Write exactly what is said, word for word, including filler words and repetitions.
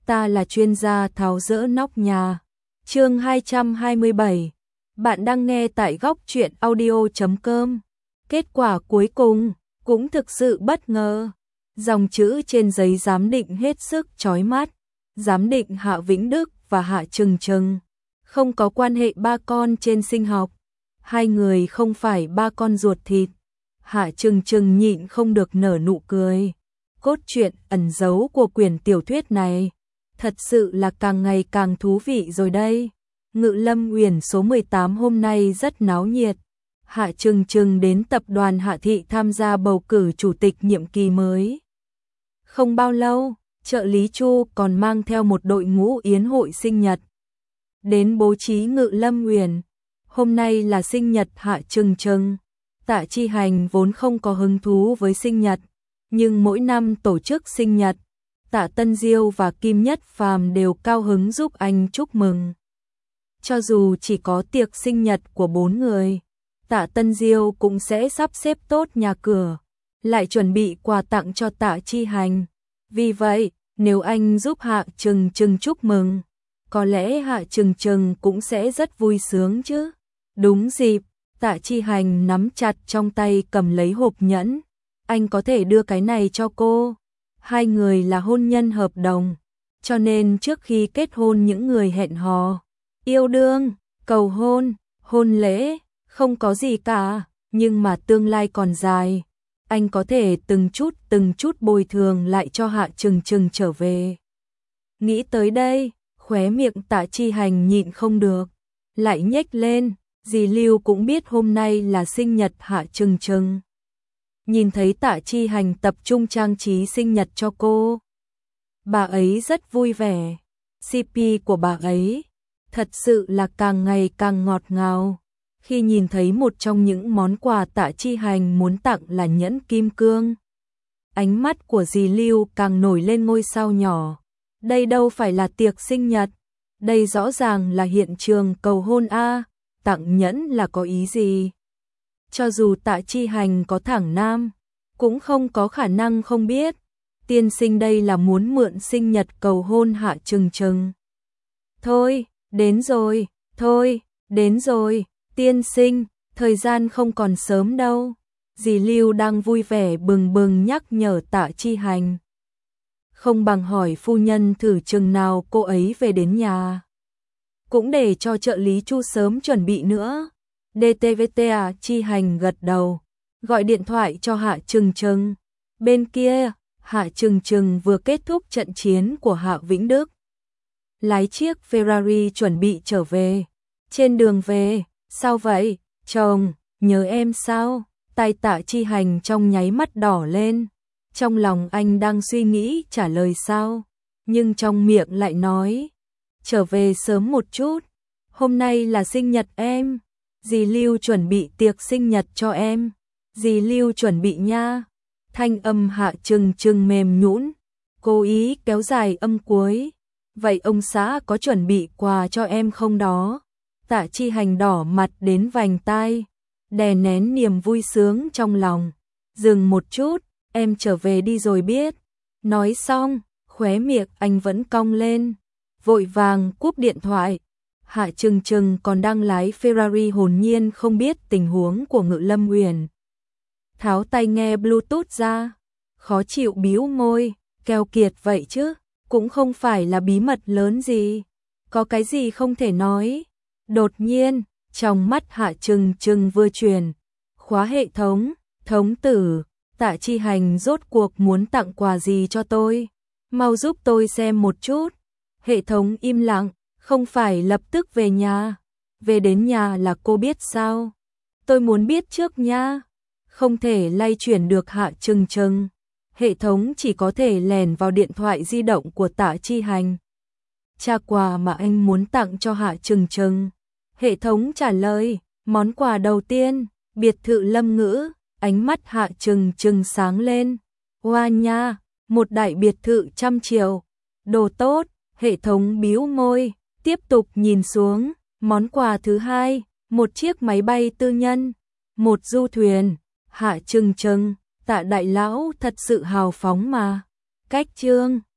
ta là chuyên gia tháo dỡ nóc nhà. Chương hai trăm hai mươi bảy. Bạn đang nghe tại góc truyện audio chấm com. Kết quả cuối cùng cũng thực sự bất ngờ. Dòng chữ trên giấy giám định hết sức chói mắt. Giám định Hạ Vĩnh Đức và Hạ Trừng Trừng không có quan hệ ba con trên sinh học. Hai người không phải ba con ruột thịt. Hạ Trừng Trừng nhịn không được nở nụ cười. Cốt truyện ẩn giấu của quyển tiểu thuyết này thật sự là càng ngày càng thú vị rồi đây. Ngự Lâm Uyển số mười tám hôm nay rất náo nhiệt. Hạ Trừng Trừng đến tập đoàn Hạ Thị tham gia bầu cử chủ tịch nhiệm kỳ mới. Không bao lâu, trợ lý Chu còn mang theo một đội ngũ yến hội sinh nhật đến bố trí Ngự Lâm Uyển. Hôm nay là sinh nhật Hạ Trừng Trừng. Tạ Chi Hành vốn không có hứng thú với sinh nhật, nhưng mỗi năm tổ chức sinh nhật, Tạ Tân Diêu và Kim Nhất Phàm đều cao hứng giúp anh chúc mừng. Cho dù chỉ có tiệc sinh nhật của bốn người, Tạ Tân Diêu cũng sẽ sắp xếp tốt nhà cửa, lại chuẩn bị quà tặng cho Tạ Chi Hành. Vì vậy, nếu anh giúp Hạ Trừng Trừng chúc mừng, có lẽ Hạ Trừng Trừng cũng sẽ rất vui sướng chứ. Đúng dịp, Tạ Chi Hành nắm chặt trong tay cầm lấy hộp nhẫn. Anh có thể đưa cái này cho cô. Hai người là hôn nhân hợp đồng, cho nên trước khi kết hôn những người hẹn hò, yêu đương, cầu hôn, hôn lễ, không có gì cả, nhưng mà tương lai còn dài. Anh có thể từng chút từng chút bồi thường lại cho Hạ Trừng Trừng trở về. Nghĩ tới đây, khóe miệng Tạ Chi Hành nhịn không được, lại nhếch lên. Dì Lưu cũng biết hôm nay là sinh nhật Hạ Trừng Trừng. Nhìn thấy Tạ Chi Hành tập trung trang trí sinh nhật cho cô, bà ấy rất vui vẻ. xê pê của bà ấy thật sự là càng ngày càng ngọt ngào. Khi nhìn thấy một trong những món quà Tạ Chi Hành muốn tặng là nhẫn kim cương, ánh mắt của dì Lưu càng nổi lên ngôi sao nhỏ. Đây đâu phải là tiệc sinh nhật, đây rõ ràng là hiện trường cầu hôn a. Tặng nhẫn là có ý gì? Cho dù Tạ Chi Hành có thẳng nam, cũng không có khả năng không biết. Tiên sinh đây là muốn mượn sinh nhật cầu hôn Hạ Trừng Trừng. Thôi, đến rồi, thôi, đến rồi, tiên sinh, thời gian không còn sớm đâu. Dì Lưu đang vui vẻ bừng bừng nhắc nhở Tạ Chi Hành. Không bằng hỏi phu nhân thử chừng nào cô ấy về đến nhà. Cũng để cho trợ lý Chu sớm chuẩn bị nữa. đê tê vê tê à, Chi Hành gật đầu, gọi điện thoại cho Hạ Trừng Trừng. Bên kia, Hạ Trừng Trừng vừa kết thúc trận chiến của Hạ Vĩnh Đức, lái chiếc Ferrari chuẩn bị trở về. Trên đường về, sao vậy, chồng, nhớ em sao? Tay Tạ Chi Hành trong nháy mắt đỏ lên. Trong lòng anh đang suy nghĩ trả lời sao, nhưng trong miệng lại nói, trở về sớm một chút, hôm nay là sinh nhật em, dì Lưu chuẩn bị tiệc sinh nhật cho em, dì Lưu chuẩn bị nha. Thanh âm Hạ Trừng Trừng mềm nhũn, cố ý kéo dài âm cuối. Vậy ông xã có chuẩn bị quà cho em không đó? Tạ Chi Hành đỏ mặt đến vành tai, đè nén niềm vui sướng trong lòng. Dừng một chút, em trở về đi rồi biết. Nói xong, khóe miệng anh vẫn cong lên, vội vàng cúp điện thoại. Hạ Trừng Trừng còn đang lái Ferrari hồn nhiên không biết tình huống của Ngự Lâm Uyển. Tháo tai nghe Bluetooth ra, khó chịu bĩu môi, keo kiệt vậy chứ, cũng không phải là bí mật lớn gì, có cái gì không thể nói. Đột nhiên, trong mắt Hạ Trừng Trừng vừa chuyển, khóa hệ thống, thống tử, Tạ Chi Hành rốt cuộc muốn tặng quà gì cho tôi, mau giúp tôi xem một chút. Hệ thống im lặng, không phải lập tức về nhà, về đến nhà là cô biết sao? Tôi muốn biết trước nha. Không thể lay chuyển được Hạ Trừng Trừng, hệ thống chỉ có thể lèn vào điện thoại di động của Tạ Chi Hành. Tra quà mà anh muốn tặng cho Hạ Trừng Trừng. Hệ thống trả lời, món quà đầu tiên, biệt thự Lâm Ngữ. Ánh mắt Hạ Trừng Trừng sáng lên. Hoa nha, một đại biệt thự trăm triệu. Đồ tốt, hệ thống bĩu môi, tiếp tục nhìn xuống. Món quà thứ hai, một chiếc máy bay tư nhân, một du thuyền. Hạ Trừng Trừng, Tạ đại lão thật sự hào phóng mà. Cách chương